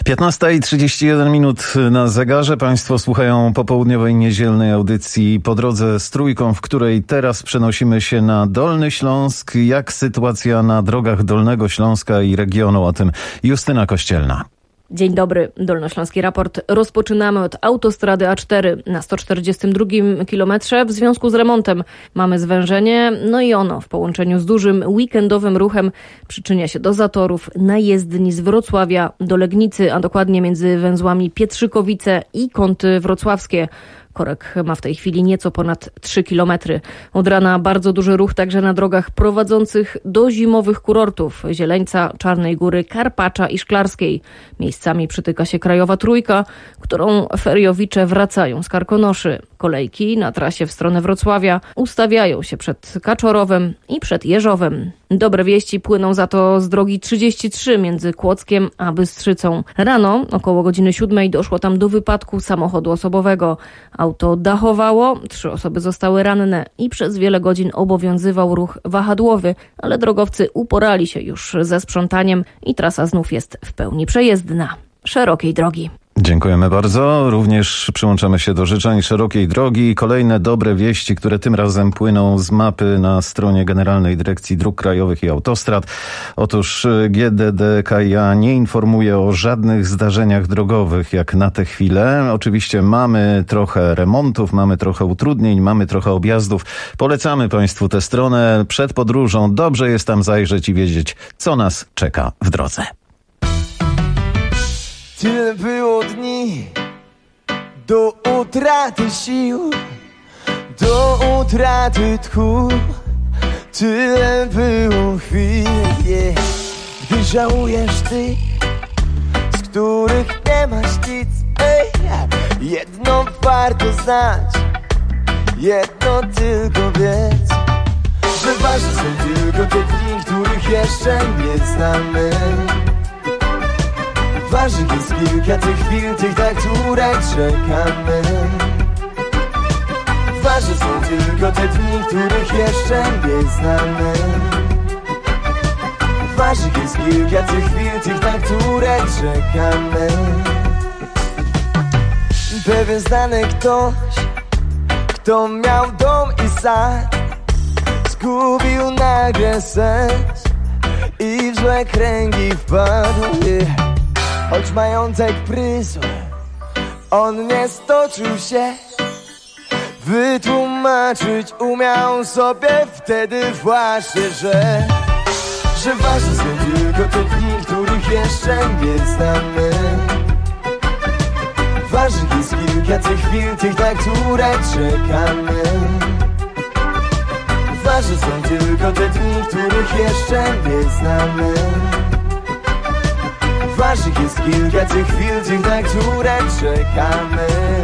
15:31 na zegarze. Państwo słuchają popołudniowej niedzielnej audycji Po drodze z Trójką, w której teraz przenosimy się na Dolny Śląsk. Jak sytuacja na drogach Dolnego Śląska i regionu? O tym Justyna Kościelna. Dzień dobry, Dolnośląski Raport. Rozpoczynamy od autostrady A4 na 142 kilometrze. W związku z remontem mamy zwężenie, no i ono w połączeniu z dużym weekendowym ruchem przyczynia się do zatorów na jezdni z Wrocławia do Legnicy, a dokładnie między węzłami Pietrzykowice i Kąty Wrocławskie. Korek ma w tej chwili nieco ponad 3 kilometry. Od rana bardzo duży ruch także na drogach prowadzących do zimowych kurortów Zieleńca, Czarnej Góry, Karpacza i Szklarskiej. Miejscami przytyka się krajowa trójka, którą feriowicze wracają z Karkonoszy. Kolejki na trasie w stronę Wrocławia ustawiają się przed Kaczorowem i przed Jeżowem. Dobre wieści płyną za to z drogi 33 między Kłodzkiem a Bystrzycą. Rano około godziny 7 doszło tam do wypadku samochodu osobowego. Auto dachowało, 3 osoby zostały ranne i przez wiele godzin obowiązywał ruch wahadłowy, ale drogowcy uporali się już ze sprzątaniem i trasa znów jest w pełni przejezdna. Szerokiej drogi. Dziękujemy bardzo. Również przyłączamy się do życzeń szerokiej drogi. Kolejne dobre wieści, które tym razem płyną z mapy na stronie Generalnej Dyrekcji Dróg Krajowych i Autostrad. Otóż GDDKiA nie informuje o żadnych zdarzeniach drogowych jak na tę chwilę. Oczywiście mamy trochę remontów, mamy trochę utrudnień, mamy trochę objazdów. Polecamy Państwu tę stronę. Przed podróżą dobrze jest tam zajrzeć i wiedzieć, co nas czeka w drodze. Tyle było dni do utraty sił, do utraty tchu. Tyle było chwil, gdy żałujesz tych, z których nie masz nic. Jedno warto znać, jedno tylko wiedz, że ważne są tylko te dni, których jeszcze nie znamy. Ważnych jest kilka tych chwil, tych, na które czekamy. Ważne są tylko te dni, których jeszcze nie znamy. Ważnych jest kilka tych chwil, tych, na które czekamy. Pewien znany ktoś, kto miał dom i sad, zgubił nagle sens i w złe kręgi wpadł. Choć majątek prysł, on nie stoczył się. Wytłumaczyć umiał sobie wtedy właśnie, że ważne są tylko te dni, których jeszcze nie znamy. Ważnych jest kilka tych chwil, tych, na które czekamy. Ważne są tylko te dni, których jeszcze nie znamy. Ważnych jest kilka tych chwil, tych, na które czekamy.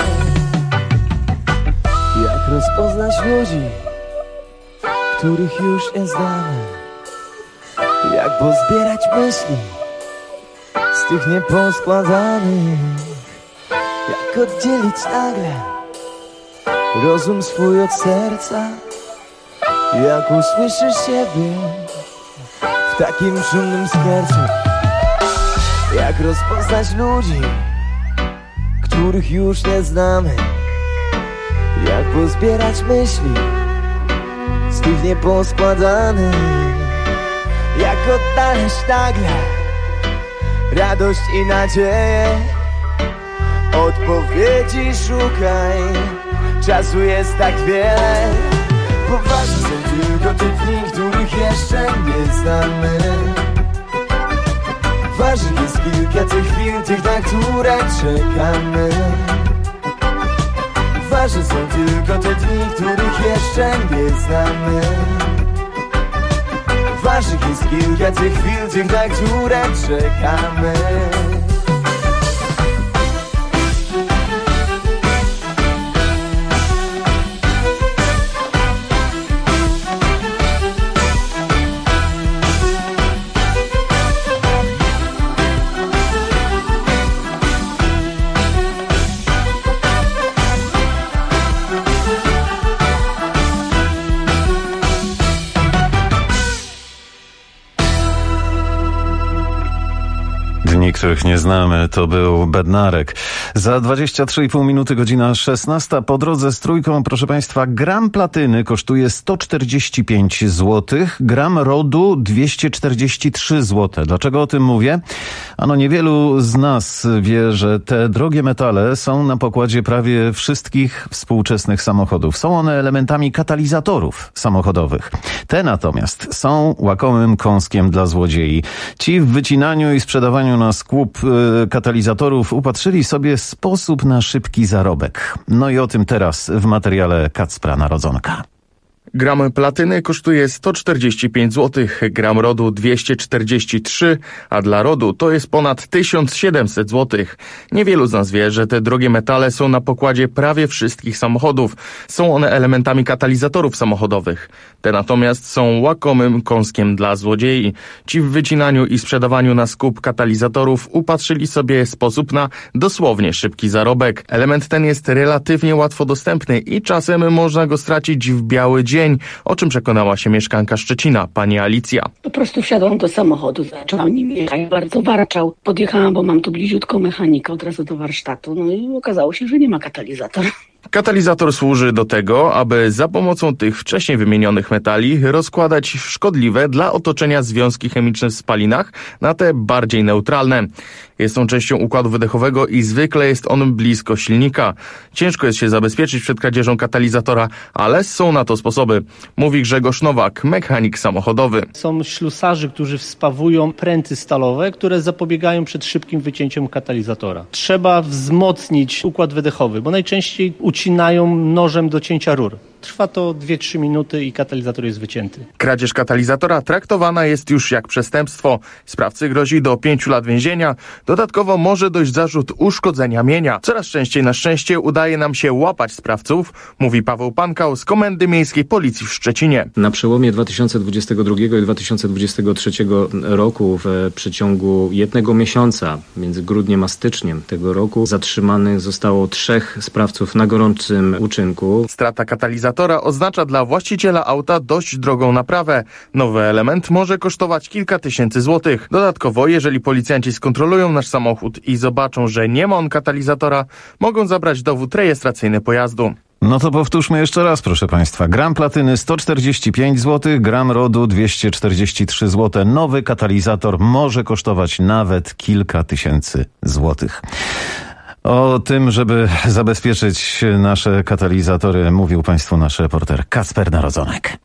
Jak rozpoznać ludzi, których już nie znamy? Jak pozbierać myśli z tych nieposkładanych? Jak oddzielić nagle rozum swój od serca? Jak usłyszysz siebie w takim szumnym skiercu? Jak rozpoznać ludzi, których już nie znamy? Jak pozbierać myśli z tych nieposkładanych? Jak odnaleźć nagle radość i nadzieję? Odpowiedzi szukaj, czasu jest tak wiele. Bo ważne są tylko te dni, których jeszcze nie znamy. Ważnych jest kilka tych chwil, tych, na które czekamy. Ważne są tylko te dni, których jeszcze nie znamy. Ważnych jest kilka tych chwil, tych, na które czekamy. których nie znamy. To był Bednarek. Za 23,5 minuty, godzina 16. Po drodze z Trójką, proszę Państwa, gram platyny kosztuje 145 zł, gram rodu 243 zł. Dlaczego o tym mówię? Ano niewielu z nas wie, że te drogie metale są na pokładzie prawie wszystkich współczesnych samochodów. Są one elementami katalizatorów samochodowych. Te natomiast są łakomym kąskiem dla złodziei. Ci w wycinaniu i sprzedawaniu na skup katalizatorów upatrzyli sobie sposób na szybki zarobek. No i o tym teraz w materiale Kacpra Narodzonka. Gram platyny kosztuje 145 zł, gram rodu 243, a dla rodu to jest ponad 1700 zł. Niewielu z nas wie, że te drogie metale są na pokładzie prawie wszystkich samochodów. Są one elementami katalizatorów samochodowych. Te natomiast są łakomym kąskiem dla złodziei. Ci w wycinaniu i sprzedawaniu na skup katalizatorów upatrzyli sobie sposób na dosłownie szybki zarobek. Element ten jest relatywnie łatwo dostępny i czasem można go stracić w biały dzień, o czym przekonała się mieszkanka Szczecina, pani Alicja. Po prostu wsiadłam do samochodu, zaczęłam nim jechać, bardzo warczał. Podjechałam, bo mam tu bliziutko mechanika od razu do warsztatu, no i okazało się, że nie ma katalizatora. Katalizator służy do tego, aby za pomocą tych wcześniej wymienionych metali rozkładać szkodliwe dla otoczenia związki chemiczne w spalinach na te bardziej neutralne. Jest on częścią układu wydechowego i zwykle jest on blisko silnika. Ciężko jest się zabezpieczyć przed kradzieżą katalizatora, ale są na to sposoby, mówi Grzegorz Nowak, mechanik samochodowy. Są ślusarzy, którzy wspawują pręty stalowe, które zapobiegają przed szybkim wycięciem katalizatora. Trzeba wzmocnić układ wydechowy, bo najczęściej ucinają nożem do cięcia rur. Trwa to 2-3 minuty i katalizator jest wycięty. Kradzież katalizatora traktowana jest już jak przestępstwo. Sprawcy grozi do 5 lat więzienia. Dodatkowo może dojść zarzut uszkodzenia mienia. Coraz częściej na szczęście udaje nam się łapać sprawców, mówi Paweł Pankał z Komendy Miejskiej Policji w Szczecinie. Na przełomie 2022 i 2023 roku w przeciągu jednego miesiąca, między grudniem a styczniem tego roku, zatrzymanych zostało 3 sprawców na gorącym uczynku. Strata katalizatora oznacza dla właściciela auta dość drogą naprawę. Nowy element może kosztować kilka tysięcy złotych. Dodatkowo, jeżeli policjanci skontrolują nasz samochód i zobaczą, że nie ma on katalizatora, mogą zabrać dowód rejestracyjny pojazdu. No to powtórzmy jeszcze raz, proszę Państwa. Gram platyny 145 zł, gram rodu 243 zł. Nowy katalizator może kosztować nawet kilka tysięcy złotych. O tym, żeby zabezpieczyć nasze katalizatory, mówił Państwu nasz reporter Kacper Narodzonek.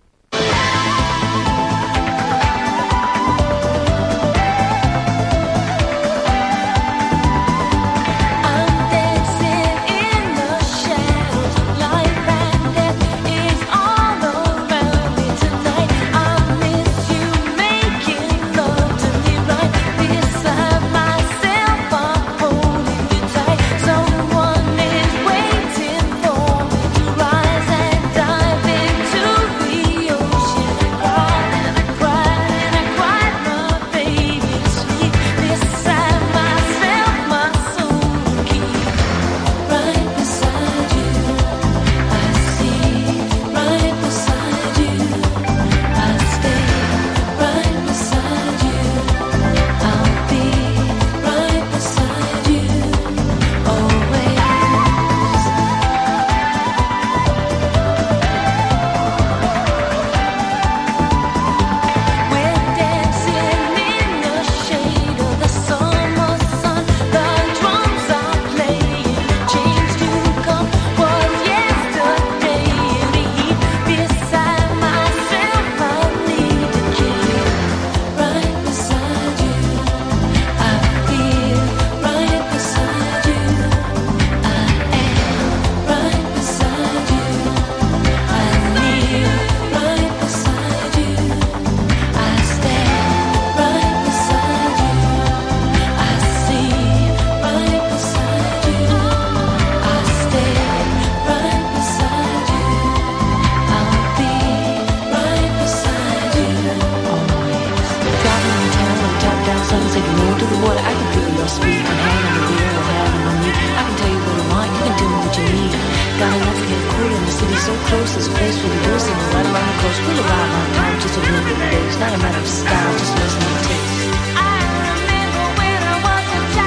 Not a matter of style, just listen to taste. I remember when I was a child.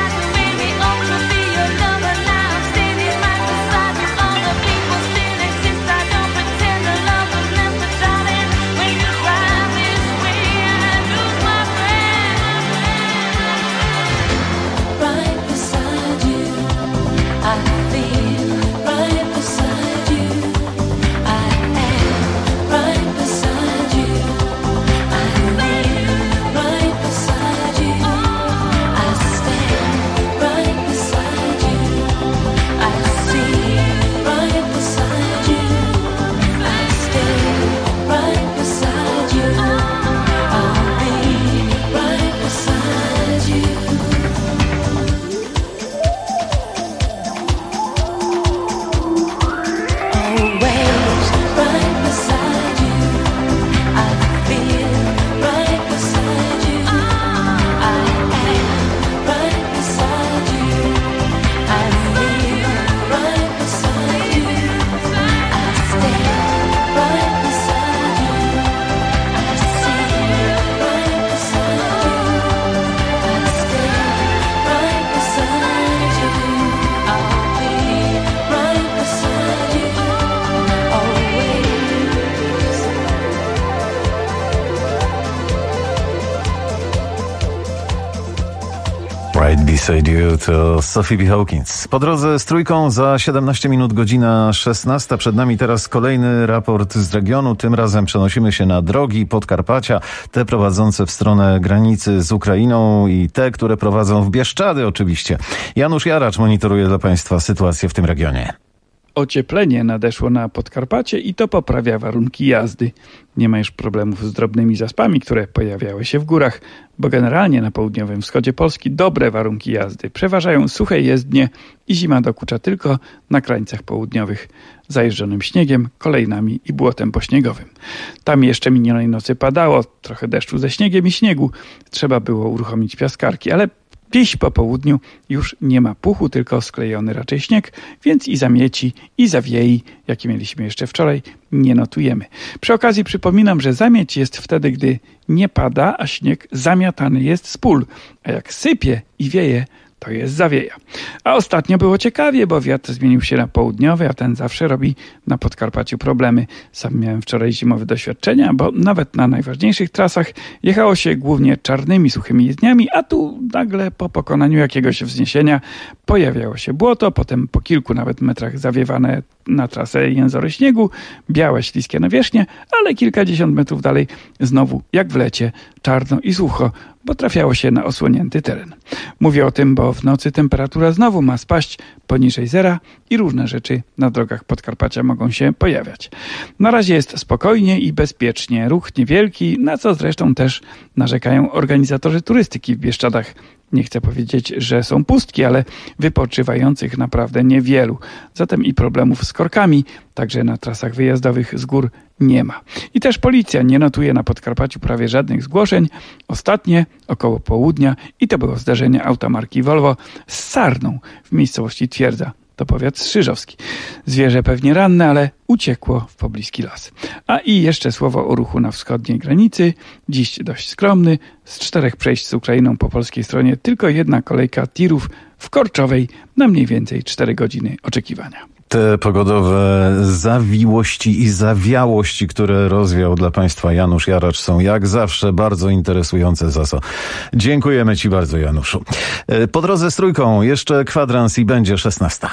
Beside You to Sophie B. Hawkins. Po drodze z Trójką za 17 minut, godzina 16. Przed nami teraz kolejny raport z regionu. Tym razem przenosimy się na drogi Podkarpacia, te prowadzące w stronę granicy z Ukrainą i te, które prowadzą w Bieszczady oczywiście. Janusz Jaracz monitoruje dla Państwa sytuację w tym regionie. Ocieplenie nadeszło na Podkarpacie i to poprawia warunki jazdy. Nie ma już problemów z drobnymi zaspami, które pojawiały się w górach, bo generalnie na południowym wschodzie Polski dobre warunki jazdy. Przeważają suche jezdnie i zima dokucza tylko na krańcach południowych, zajeżdżonym śniegiem, kolejnami i błotem pośniegowym. Tam jeszcze minionej nocy padało, trochę deszczu ze śniegiem i śniegu. Trzeba było uruchomić piaskarki, ale dziś po południu już nie ma puchu, tylko sklejony raczej śnieg, więc i zamieci, i zawieji, jakie mieliśmy jeszcze wczoraj, nie notujemy. Przy okazji przypominam, że zamieć jest wtedy, gdy nie pada, a śnieg zamiatany jest z pól, a jak sypie i wieje, to jest zawieja. A ostatnio było ciekawie, bo wiatr zmienił się na południowy, a ten zawsze robi na Podkarpaciu problemy. Sam miałem wczoraj zimowe doświadczenia, bo nawet na najważniejszych trasach jechało się głównie czarnymi, suchymi jezdniami, a tu nagle po pokonaniu jakiegoś wzniesienia pojawiało się błoto, potem po kilku nawet metrach zawiewane na trasę jęzory śniegu, białe, śliskie nawierzchnie, ale kilkadziesiąt metrów dalej znowu, jak w lecie, czarno i sucho, bo trafiało się na osłonięty teren. Mówię o tym, bo w nocy temperatura znowu ma spaść poniżej zera i różne rzeczy na drogach Podkarpacia mogą się pojawiać. Na razie jest spokojnie i bezpiecznie, ruch niewielki, na co zresztą też narzekają organizatorzy turystyki w Bieszczadach. Nie chcę powiedzieć, że są pustki, ale wypoczywających naprawdę niewielu. Zatem i problemów z korkami, także na trasach wyjazdowych z gór nie ma. I też policja nie notuje na Podkarpaciu prawie żadnych zgłoszeń. Ostatnie około południa i to było zdarzenie auta marki Volvo z sarną w miejscowości Twierdza. To powiat strzyżowski. Zwierzę pewnie ranne, ale uciekło w pobliski las. A i jeszcze słowo o ruchu na wschodniej granicy. Dziś dość skromny. Z 4 przejść z Ukrainą po polskiej stronie tylko jedna kolejka tirów w Korczowej na mniej więcej 4 godziny oczekiwania. Te pogodowe zawiłości i zawiałości, które rozwiał dla Państwa Janusz Jaracz, są jak zawsze bardzo interesujące, za co dziękujemy Ci bardzo, Januszu. Po drodze z Trójką jeszcze kwadrans i będzie 16.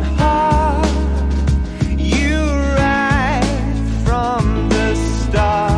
From the start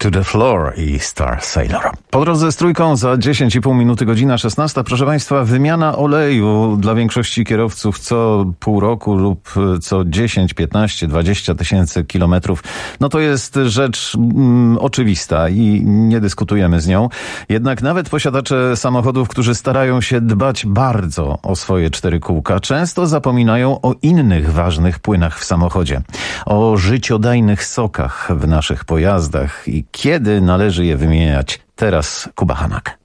to the Floor i Star Sailor. Po drodze z Trójką za 10,5 minuty, godzina 16. Proszę Państwa, wymiana oleju dla większości kierowców co pół roku lub co 10, 15, 20 tysięcy kilometrów. No to jest rzecz oczywista i nie dyskutujemy z nią. Jednak nawet posiadacze samochodów, którzy starają się dbać bardzo o swoje 4 kółka, często zapominają o innych ważnych płynach w samochodzie. O życiodajnych sokach w naszych pojazdach i kiedy należy je wymieniać. Teraz Kuba Hanak.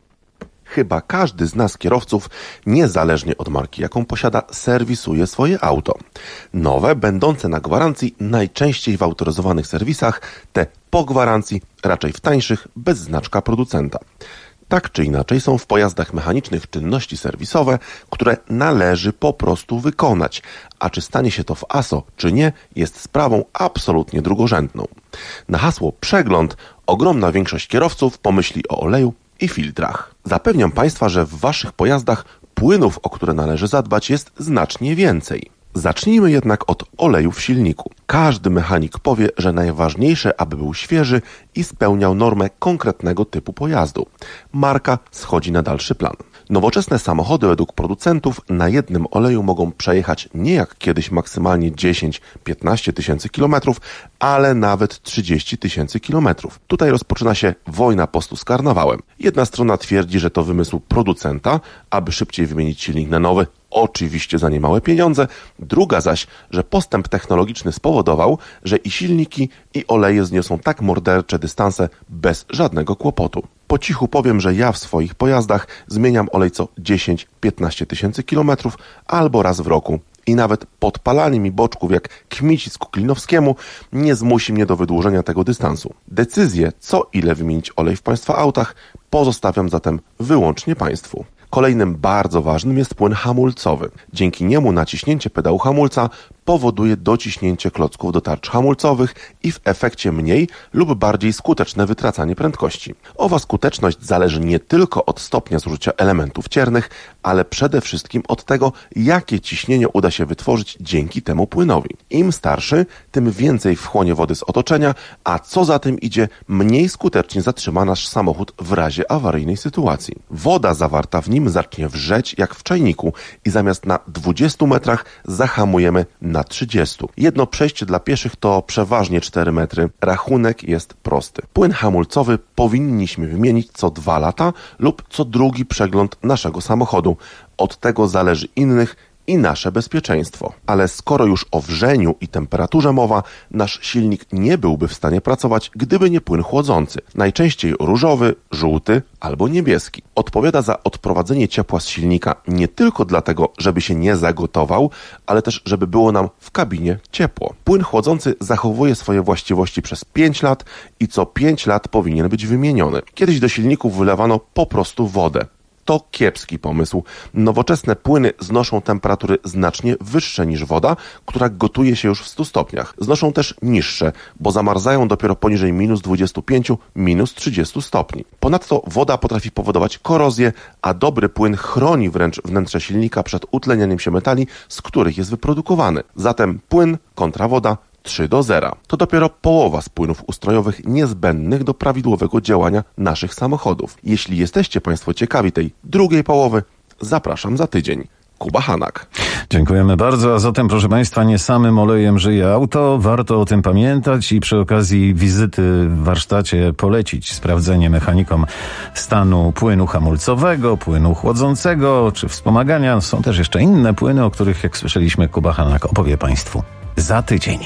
Chyba każdy z nas kierowców, niezależnie od marki, jaką posiada, serwisuje swoje auto. Nowe, będące na gwarancji, najczęściej w autoryzowanych serwisach, te po gwarancji, raczej w tańszych, bez znaczka producenta. Tak czy inaczej są w pojazdach mechanicznych czynności serwisowe, które należy po prostu wykonać, a czy stanie się to w ASO, czy nie, jest sprawą absolutnie drugorzędną. Na hasło przegląd ogromna większość kierowców pomyśli o oleju i filtrach. Zapewniam Państwa, że w Waszych pojazdach płynów, o które należy zadbać, jest znacznie więcej. Zacznijmy jednak od oleju w silniku. Każdy mechanik powie, że najważniejsze, aby był świeży i spełniał normę konkretnego typu pojazdu. Marka schodzi na dalszy plan. Nowoczesne samochody według producentów na jednym oleju mogą przejechać nie jak kiedyś maksymalnie 10-15 tysięcy kilometrów, ale nawet 30 tysięcy kilometrów. Tutaj rozpoczyna się wojna postu z karnawałem. Jedna strona twierdzi, że to wymysł producenta, aby szybciej wymienić silnik na nowy, oczywiście za niemałe pieniądze, druga zaś, że postęp technologiczny spowodował, że i silniki, i oleje zniosą tak mordercze dystanse bez żadnego kłopotu. Po cichu powiem, że ja w swoich pojazdach zmieniam olej co 10-15 tysięcy kilometrów albo raz w roku. I nawet podpalanie mi boczków jak Kmicisku Klinowskiemu nie zmusi mnie do wydłużenia tego dystansu. Decyzję, co ile wymienić olej w Państwa autach, pozostawiam zatem wyłącznie Państwu. Kolejnym bardzo ważnym jest płyn hamulcowy. Dzięki niemu naciśnięcie pedału hamulca powoduje dociśnięcie klocków do tarcz hamulcowych i w efekcie mniej lub bardziej skuteczne wytracanie prędkości. Owa skuteczność zależy nie tylko od stopnia zużycia elementów ciernych, ale przede wszystkim od tego, jakie ciśnienie uda się wytworzyć dzięki temu płynowi. Im starszy, tym więcej wchłonie wody z otoczenia, a co za tym idzie, mniej skutecznie zatrzyma nasz samochód w razie awaryjnej sytuacji. Woda zawarta w nim zacznie wrzeć jak w czajniku i zamiast na 20 metrach zahamujemy na 30. Jedno przejście dla pieszych to przeważnie 4 metry. Rachunek jest prosty. Płyn hamulcowy powinniśmy wymienić co 2 lata lub co drugi przegląd naszego samochodu. Od tego zależy innych i nasze bezpieczeństwo. Ale skoro już o wrzeniu i temperaturze mowa, nasz silnik nie byłby w stanie pracować, gdyby nie płyn chłodzący. Najczęściej różowy, żółty albo niebieski. Odpowiada za odprowadzenie ciepła z silnika nie tylko dlatego, żeby się nie zagotował, ale też, żeby było nam w kabinie ciepło. Płyn chłodzący zachowuje swoje właściwości przez 5 lat i co 5 lat powinien być wymieniony. Kiedyś do silników wylewano po prostu wodę. To kiepski pomysł. Nowoczesne płyny znoszą temperatury znacznie wyższe niż woda, która gotuje się już w 100 stopniach. Znoszą też niższe, bo zamarzają dopiero poniżej -25, -30 stopni. Ponadto woda potrafi powodować korozję, a dobry płyn chroni wręcz wnętrze silnika przed utlenianiem się metali, z których jest wyprodukowany. Zatem płyn kontra woda 3:0. To dopiero połowa z płynów ustrojowych niezbędnych do prawidłowego działania naszych samochodów. Jeśli jesteście Państwo ciekawi tej drugiej połowy, zapraszam za tydzień. Kuba Hanak. Dziękujemy bardzo. A zatem, proszę Państwa, nie samym olejem żyje auto. Warto o tym pamiętać i przy okazji wizyty w warsztacie polecić sprawdzenie mechanikom stanu płynu hamulcowego, płynu chłodzącego czy wspomagania. Są też jeszcze inne płyny, o których, jak słyszeliśmy, Kuba Hanak opowie Państwu za tydzień.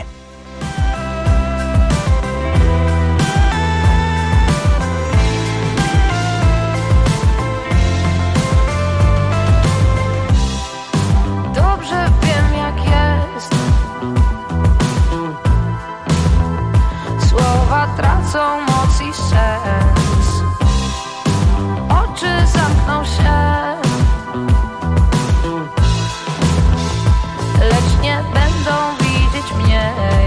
Tracą moc i sens. Oczy zamkną się, lecz nie będą widzieć mnie.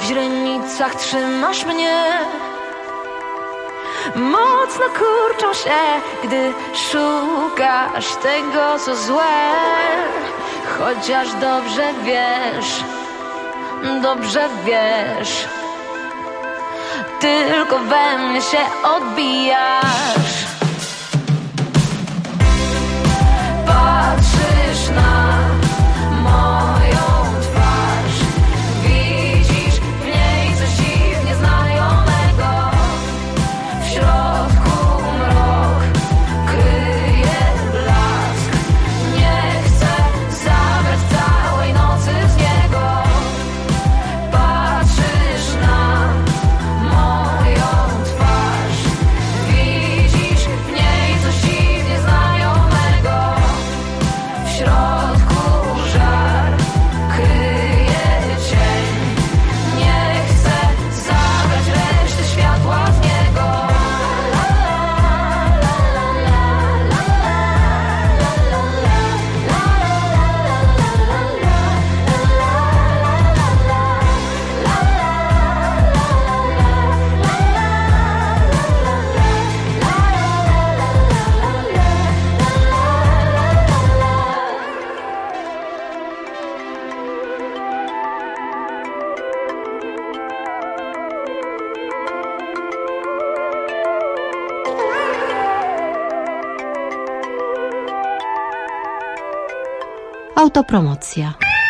w źrenicach trzymasz mnie. Mocno kurczą się, gdy szukasz tego, co złe. Chociaż dobrze wiesz, tylko we mnie się odbijasz. Patrzysz na moją twarz, widzisz w niej coś dziwnie znajomego. W środku mrok kryje blask. Nie chcę zabrać całej nocy z niego. Patrzysz na moją twarz, widzisz w niej coś dziwnie znajomego. W środku żar kryje cień. Nie chcę zabrać reszty światła w niego. Autopromocja.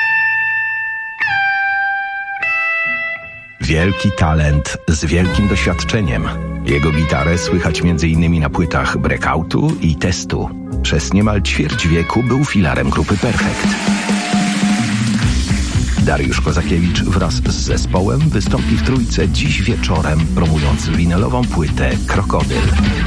Wielki talent z wielkim doświadczeniem. Jego gitarę słychać m.in. na płytach Breakoutu i Testu. Przez niemal ćwierć wieku był filarem grupy Perfekt. Dariusz Kozakiewicz wraz z zespołem wystąpi w Trójce dziś wieczorem, promując winylową płytę Krokodyl.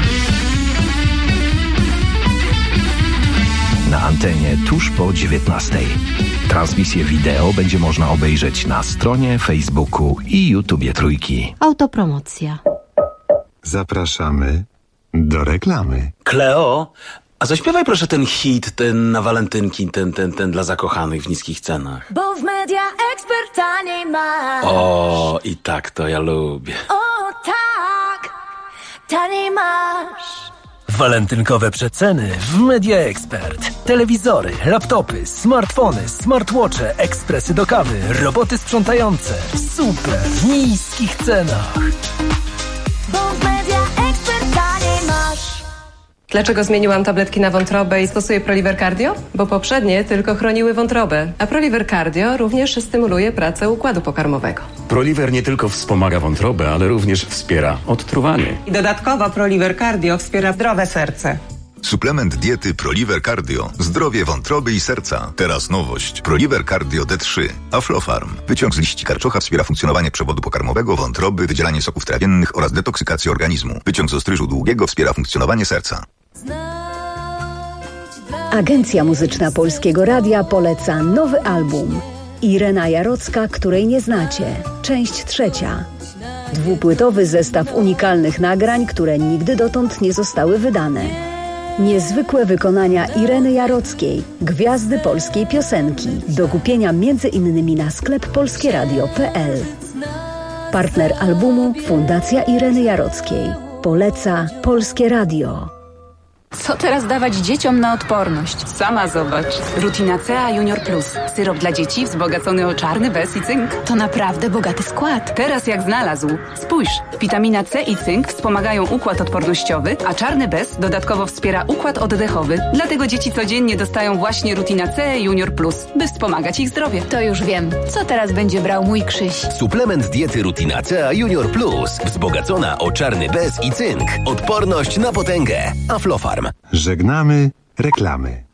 Na antenie tuż po 19:00. Transmisję wideo będzie można obejrzeć na stronie, Facebooku i YouTubie Trójki. Autopromocja. Zapraszamy do reklamy. Kleo, a zaśpiewaj proszę ten hit, ten na walentynki, ten dla zakochanych w niskich cenach. Bo w Media Expert taniej masz. O, i tak to ja lubię. O tak, taniej masz. Walentynkowe przeceny w Media Expert. Telewizory, laptopy, smartfony, smartwatche, ekspresy do kawy, roboty sprzątające. W super niskich cenach. Bo w Media Expert taniej masz. Dlaczego zmieniłam tabletki na wątrobę i stosuję Proliver Cardio? Bo poprzednie tylko chroniły wątrobę, a Proliver Cardio również stymuluje pracę układu pokarmowego. Proliver nie tylko wspomaga wątrobę, ale również wspiera odtruwanie. I dodatkowo Proliver Cardio wspiera zdrowe serce. Suplement diety Proliver Cardio. Zdrowie wątroby i serca. Teraz nowość. Proliver Cardio D3. Aflofarm. Wyciąg z liści karczocha wspiera funkcjonowanie przewodu pokarmowego, wątroby, wydzielanie soków trawiennych oraz detoksykację organizmu. Wyciąg z ostryżu długiego wspiera funkcjonowanie serca. Agencja Muzyczna Polskiego Radia poleca nowy album. Irena Jarocka, której nie znacie. Część 3. Dwupłytowy zestaw unikalnych nagrań, które nigdy dotąd nie zostały wydane. Niezwykłe wykonania Ireny Jarockiej, gwiazdy polskiej piosenki. Do kupienia m.in. na sklep polskieradio.pl. Partner albumu Fundacja Ireny Jarockiej. Poleca Polskie Radio. Co teraz dawać dzieciom na odporność? Sama zobacz. Rutina C Junior Plus. Syrop dla dzieci wzbogacony o czarny bez i cynk. To naprawdę bogaty skład. Teraz jak znalazł. Spójrz, witamina C i cynk wspomagają układ odpornościowy, a czarny bez dodatkowo wspiera układ oddechowy. Dlatego dzieci codziennie dostają właśnie Rutina C Junior Plus, by wspomagać ich zdrowie. To już wiem. Co teraz będzie brał mój Krzyś? Suplement diety Rutina C Junior Plus. Wzbogacona o czarny bez i cynk. Odporność na potęgę. Aflofarm. Żegnamy reklamy.